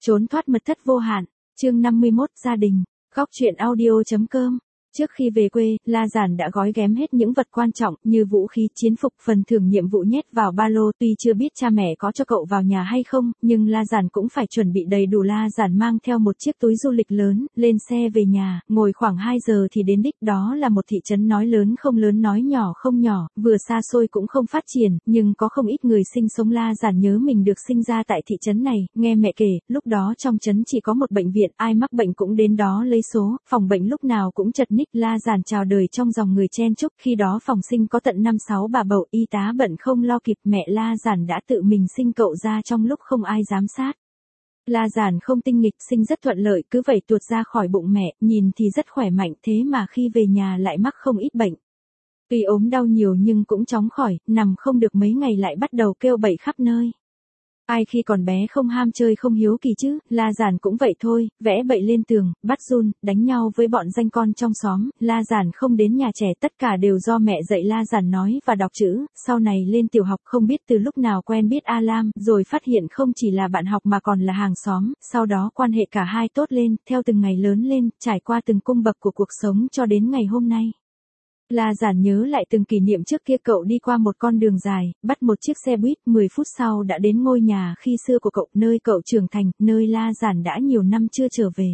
Trốn thoát mật thất vô hạn, chương 51 gia đình, góc truyện audio.com. Trước khi về quê, La Giản đã gói ghém hết những vật quan trọng như vũ khí, chiến phục, phần thưởng nhiệm vụ nhét vào ba lô. Tuy chưa biết cha mẹ có cho cậu vào nhà hay không, nhưng La Giản cũng phải chuẩn bị đầy đủ. La Giản mang theo một chiếc túi du lịch lớn, lên xe về nhà, ngồi khoảng 2 giờ thì đến đích. Đó là một thị trấn nói lớn không lớn nói nhỏ không nhỏ, vừa xa xôi cũng không phát triển, nhưng có không ít người sinh sống. La Giản nhớ mình được sinh ra tại thị trấn này, nghe mẹ kể, lúc đó trong trấn chỉ có một bệnh viện, ai mắc bệnh cũng đến đó lấy số, phòng bệnh lúc nào cũng chật ních. La Giản chào đời trong dòng người chen chúc, khi đó phòng sinh có tận 5-6 bà bầu, y tá bận không lo kịp, mẹ La Giản đã tự mình sinh cậu ra trong lúc không ai giám sát. La Giản không tinh nghịch, sinh rất thuận lợi, cứ vậy tuột ra khỏi bụng mẹ, nhìn thì rất khỏe mạnh, thế mà khi về nhà lại mắc không ít bệnh. Tuy ốm đau nhiều nhưng cũng chóng khỏi, nằm không được mấy ngày lại bắt đầu kêu bậy khắp nơi. Ai khi còn bé không ham chơi không hiếu kỳ chứ, La Giản cũng vậy thôi, vẽ bậy lên tường, bắt run, đánh nhau với bọn danh con trong xóm. La Giản không đến nhà trẻ, tất cả đều do mẹ dạy La Giản nói và đọc chữ. Sau này lên tiểu học không biết từ lúc nào quen biết A Lam, rồi phát hiện không chỉ là bạn học mà còn là hàng xóm, sau đó quan hệ cả hai tốt lên, theo từng ngày lớn lên, trải qua từng cung bậc của cuộc sống cho đến ngày hôm nay. La Giản nhớ lại từng kỷ niệm trước kia, cậu đi qua một con đường dài, bắt một chiếc xe buýt, 10 phút sau đã đến ngôi nhà khi xưa của cậu, nơi cậu trưởng thành, nơi La Giản đã nhiều năm chưa trở về.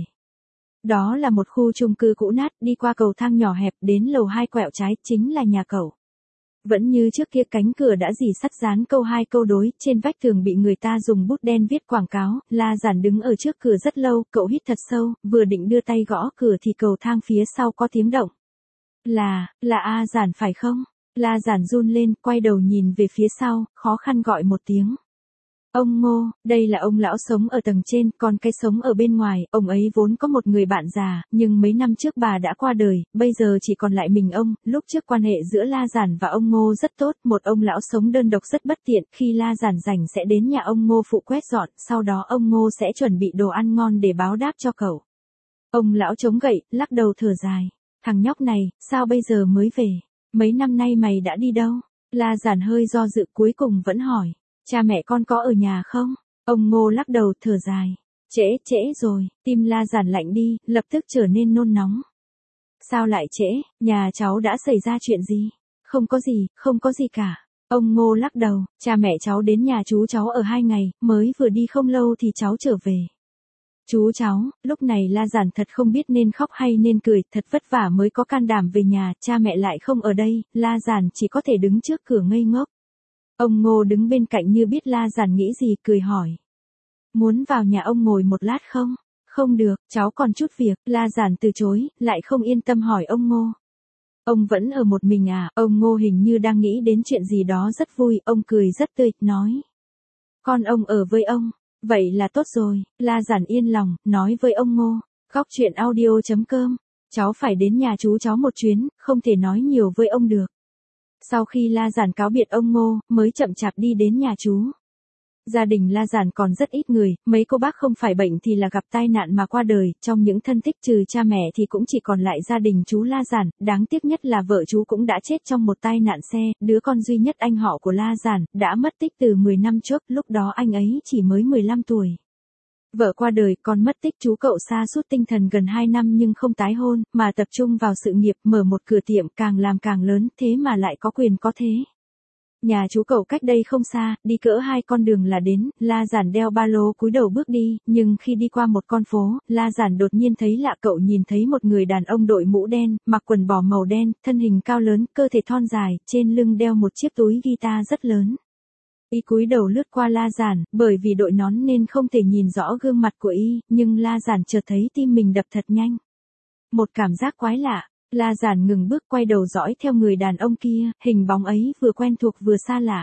Đó là một khu chung cư cũ nát, đi qua cầu thang nhỏ hẹp, đến lầu 2 quẹo trái, chính là nhà cậu. Vẫn như trước kia, cánh cửa đã rỉ sắt dán câu hai câu đối, trên vách tường bị người ta dùng bút đen viết quảng cáo. La Giản đứng ở trước cửa rất lâu, cậu hít thật sâu, vừa định đưa tay gõ cửa thì cầu thang phía sau có tiếng động. Là A Giản phải không? La Giản run lên, quay đầu nhìn về phía sau, khó khăn gọi một tiếng. Ông Ngô, đây là ông lão sống ở tầng trên, còn cái sống ở bên ngoài. Ông ấy vốn có một người bạn già, nhưng mấy năm trước bà đã qua đời, bây giờ chỉ còn lại mình ông. Lúc trước quan hệ giữa La Giản và ông Ngô rất tốt, một ông lão sống đơn độc rất bất tiện, khi La Giản rảnh sẽ đến nhà ông Ngô phụ quét dọn, sau đó ông Ngô sẽ chuẩn bị đồ ăn ngon để báo đáp cho cậu. Ông lão chống gậy, lắc đầu thở dài. Thằng nhóc này, sao bây giờ mới về? Mấy năm nay mày đã đi đâu? La Giản hơi do dự, cuối cùng vẫn hỏi. Cha mẹ con có ở nhà không? Ông Ngô lắc đầu thở dài. Trễ rồi, tim La Giản lạnh đi, lập tức trở nên nôn nóng. Sao lại trễ? Nhà cháu đã xảy ra chuyện gì? Không có gì cả. Ông Ngô lắc đầu, cha mẹ cháu đến nhà chú cháu ở 2 ngày, mới vừa đi không lâu thì cháu trở về. Chú cháu, lúc này La Giản thật không biết nên khóc hay nên cười, thật vất vả mới có can đảm về nhà, cha mẹ lại không ở đây, La Giản chỉ có thể đứng trước cửa ngây ngốc. Ông Ngô đứng bên cạnh như biết La Giản nghĩ gì, cười hỏi. Muốn vào nhà ông ngồi một lát không? Không được, cháu còn chút việc. La Giản từ chối, lại không yên tâm hỏi ông Ngô. Ông vẫn ở một mình à? Ông Ngô hình như đang nghĩ đến chuyện gì đó rất vui, ông cười rất tươi, nói. Con ông ở với ông. Vậy là tốt rồi, La Giản yên lòng, nói với ông Ngô. Góc truyện audio.com. Cháu phải đến nhà chú cháu một chuyến, không thể nói nhiều với ông được. Sau khi La Giản cáo biệt ông Ngô, mới chậm chạp đi đến nhà chú. Gia đình La Giản còn rất ít người, mấy cô bác không phải bệnh thì là gặp tai nạn mà qua đời, trong những thân thích trừ cha mẹ thì cũng chỉ còn lại gia đình chú La Giản, đáng tiếc nhất là vợ chú cũng đã chết trong một tai nạn xe, đứa con duy nhất anh họ của La Giản, đã mất tích từ 10 năm trước, lúc đó anh ấy chỉ mới 15 tuổi. Vợ qua đời, con mất tích, chú cậu sa sút tinh thần gần 2 năm nhưng không tái hôn, mà tập trung vào sự nghiệp, mở một cửa tiệm, càng làm càng lớn, thế mà lại có quyền có thế. Nhà chú cậu cách đây không xa, đi cỡ 2 con đường là đến. La Giản đeo ba lô cúi đầu bước đi, nhưng khi đi qua một con phố, La Giản đột nhiên thấy lạ, cậu nhìn thấy một người đàn ông đội mũ đen, mặc quần bò màu đen, thân hình cao lớn, cơ thể thon dài, trên lưng đeo một chiếc túi guitar rất lớn. Y cúi đầu lướt qua La Giản, bởi vì đội nón nên không thể nhìn rõ gương mặt của y, nhưng La Giản chợt thấy tim mình đập thật nhanh. Một cảm giác quái lạ. La Giản ngừng bước, quay đầu dõi theo người đàn ông kia, hình bóng ấy vừa quen thuộc vừa xa lạ.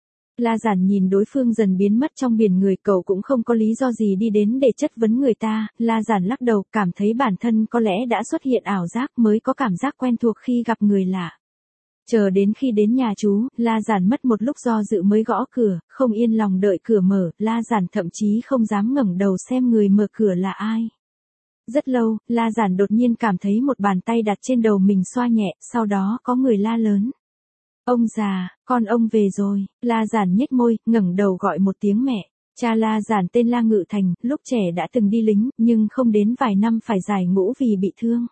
La Giản nhìn đối phương dần biến mất trong biển người, cậu cũng không có lý do gì đi đến để chất vấn người ta. La Giản lắc đầu, cảm thấy bản thân có lẽ đã xuất hiện ảo giác, mới có cảm giác quen thuộc khi gặp người lạ. Chờ đến khi đến nhà chú, La Giản mất một lúc do dự mới gõ cửa, không yên lòng đợi cửa mở, La Giản thậm chí không dám ngẩng đầu xem người mở cửa là ai. Rất lâu, La Giản đột nhiên cảm thấy một bàn tay đặt trên đầu mình xoa nhẹ, sau đó có người la lớn. Ông già, con ông về rồi. La Giản nhếch môi, ngẩng đầu gọi một tiếng mẹ. Cha La Giản tên La Ngự Thành, lúc trẻ đã từng đi lính, nhưng không đến vài năm phải giải ngũ vì bị thương.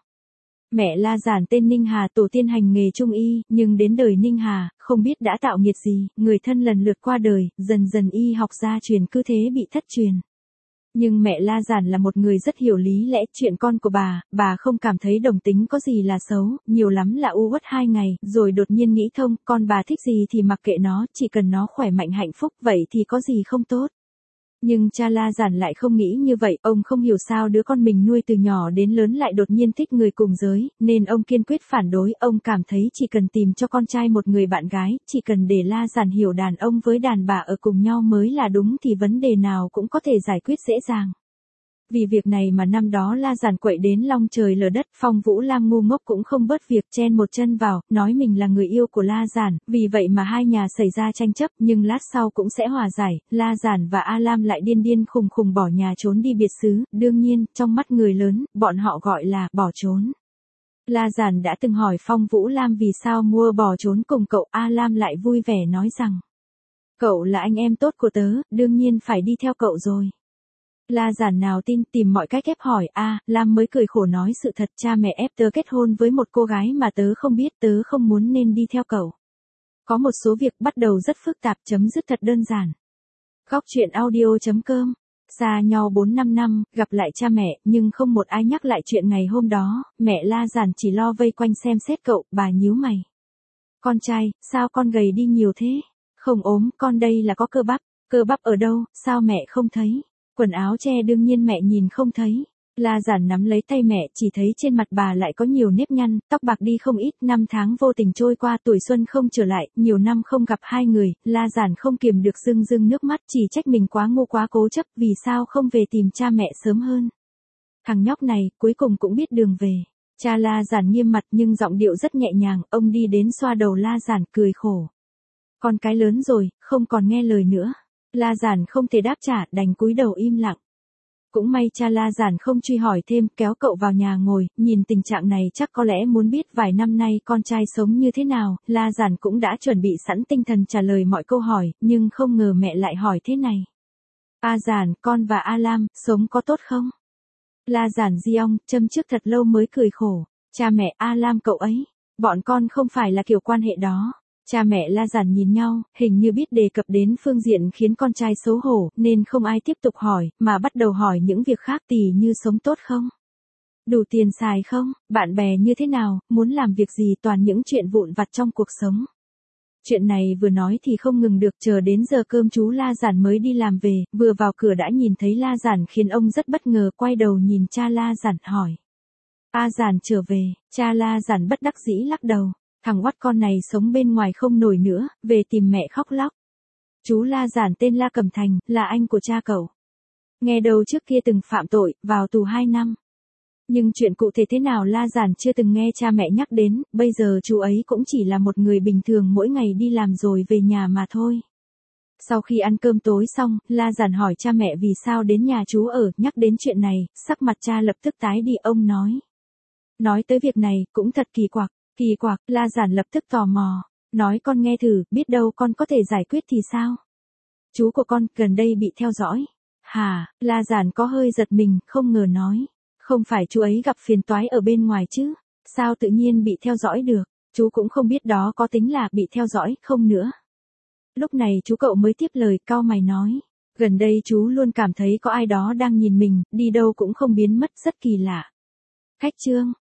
Mẹ La Giản tên Ninh Hà, tổ tiên hành nghề trung y, nhưng đến đời Ninh Hà, không biết đã tạo nghiệt gì, người thân lần lượt qua đời, dần dần y học gia truyền cứ thế bị thất truyền. Nhưng mẹ La Giản là một người rất hiểu lý lẽ, chuyện con của bà không cảm thấy đồng tính có gì là xấu, nhiều lắm là u uất 2 ngày, rồi đột nhiên nghĩ thông, con bà thích gì thì mặc kệ nó, chỉ cần nó khỏe mạnh hạnh phúc, vậy thì có gì không tốt. Nhưng cha La Giản lại không nghĩ như vậy, ông không hiểu sao đứa con mình nuôi từ nhỏ đến lớn lại đột nhiên thích người cùng giới, nên ông kiên quyết phản đối, ông cảm thấy chỉ cần tìm cho con trai một người bạn gái, chỉ cần để La Giản hiểu đàn ông với đàn bà ở cùng nhau mới là đúng thì vấn đề nào cũng có thể giải quyết dễ dàng. Vì việc này mà năm đó La Giản quậy đến long trời lở đất, Phong Vũ Lam ngu ngốc cũng không bớt việc, chen một chân vào, nói mình là người yêu của La Giản, vì vậy mà hai nhà xảy ra tranh chấp, nhưng lát sau cũng sẽ hòa giải, La Giản và A Lam lại điên điên khùng khùng bỏ nhà trốn đi biệt xứ, đương nhiên, trong mắt người lớn, bọn họ gọi là bỏ trốn. La Giản đã từng hỏi Phong Vũ Lam vì sao mua bỏ trốn cùng cậu, A Lam lại vui vẻ nói rằng, cậu là anh em tốt của tớ, đương nhiên phải đi theo cậu rồi. La Giản nào tin, tìm mọi cách ép hỏi, Lam mới cười khổ nói sự thật, cha mẹ ép tớ kết hôn với một cô gái mà tớ không biết, tớ không muốn nên đi theo cậu. Có một số việc bắt đầu rất phức tạp, chấm dứt thật đơn giản. Góc truyện audio.com. Xa nhau 4-5 năm, gặp lại cha mẹ, nhưng không một ai nhắc lại chuyện ngày hôm đó, mẹ La Giản chỉ lo vây quanh xem xét cậu, bà nhíu mày. Con trai, sao con gầy đi nhiều thế? Không ốm, con đây là có cơ bắp ở đâu, sao mẹ không thấy? Quần áo che đương nhiên mẹ nhìn không thấy. La Giản nắm lấy tay mẹ, chỉ thấy trên mặt bà lại có nhiều nếp nhăn, tóc bạc đi không ít, năm tháng vô tình trôi qua, tuổi xuân không trở lại, nhiều năm không gặp hai người, La Giản không kiềm được rưng rưng nước mắt, chỉ trách mình quá ngu quá cố chấp, vì sao không về tìm cha mẹ sớm hơn. Thằng nhóc này, cuối cùng cũng biết đường về. Cha La Giản nghiêm mặt nhưng giọng điệu rất nhẹ nhàng, ông đi đến xoa đầu La Giản, cười khổ. Con cái lớn rồi, không còn nghe lời nữa. La Giản không thể đáp trả, đành cúi đầu im lặng. Cũng may cha La Giản không truy hỏi thêm, kéo cậu vào nhà ngồi, nhìn tình trạng này chắc có lẽ muốn biết vài năm nay con trai sống như thế nào, La Giản cũng đã chuẩn bị sẵn tinh thần trả lời mọi câu hỏi, nhưng không ngờ mẹ lại hỏi thế này. A Giản, con và A Lam, sống có tốt không? La Giản Giong, châm trước thật lâu mới cười khổ, cha mẹ A Lam cậu ấy, bọn con không phải là kiểu quan hệ đó. Cha mẹ La Giản nhìn nhau, hình như biết đề cập đến phương diện khiến con trai xấu hổ, nên không ai tiếp tục hỏi, mà bắt đầu hỏi những việc khác tỉ như sống tốt không? Đủ tiền xài không? Bạn bè như thế nào? Muốn làm việc gì? Toàn những chuyện vụn vặt trong cuộc sống. Chuyện này vừa nói thì không ngừng được, chờ đến giờ cơm chú La Giản mới đi làm về, vừa vào cửa đã nhìn thấy La Giản khiến ông rất bất ngờ, quay đầu nhìn cha La Giản hỏi. A Giản trở về, cha La Giản bất đắc dĩ lắc đầu. Thằng oắt con này sống bên ngoài không nổi nữa, về tìm mẹ khóc lóc. Chú La Giản tên La Cẩm Thành, là anh của cha cậu. Nghe đầu trước kia từng phạm tội, vào tù 2 năm. Nhưng chuyện cụ thể thế nào La Giản chưa từng nghe cha mẹ nhắc đến, bây giờ chú ấy cũng chỉ là một người bình thường mỗi ngày đi làm rồi về nhà mà thôi. Sau khi ăn cơm tối xong, La Giản hỏi cha mẹ vì sao đến nhà chú ở, nhắc đến chuyện này, sắc mặt cha lập tức tái đi, ông nói. Nói tới việc này, cũng thật kỳ quặc. Kỳ quặc, La Giản lập tức tò mò. Nói con nghe thử, biết đâu con có thể giải quyết thì sao? Chú của con, gần đây bị theo dõi. Hả, La Giản có hơi giật mình, không ngờ nói. Không phải chú ấy gặp phiền toái ở bên ngoài chứ? Sao tự nhiên bị theo dõi được? Chú cũng không biết đó có tính là bị theo dõi, không nữa. Lúc này chú cậu mới tiếp lời, cau mày nói. Gần đây chú luôn cảm thấy có ai đó đang nhìn mình, đi đâu cũng không biến mất, rất kỳ lạ. Khách trương.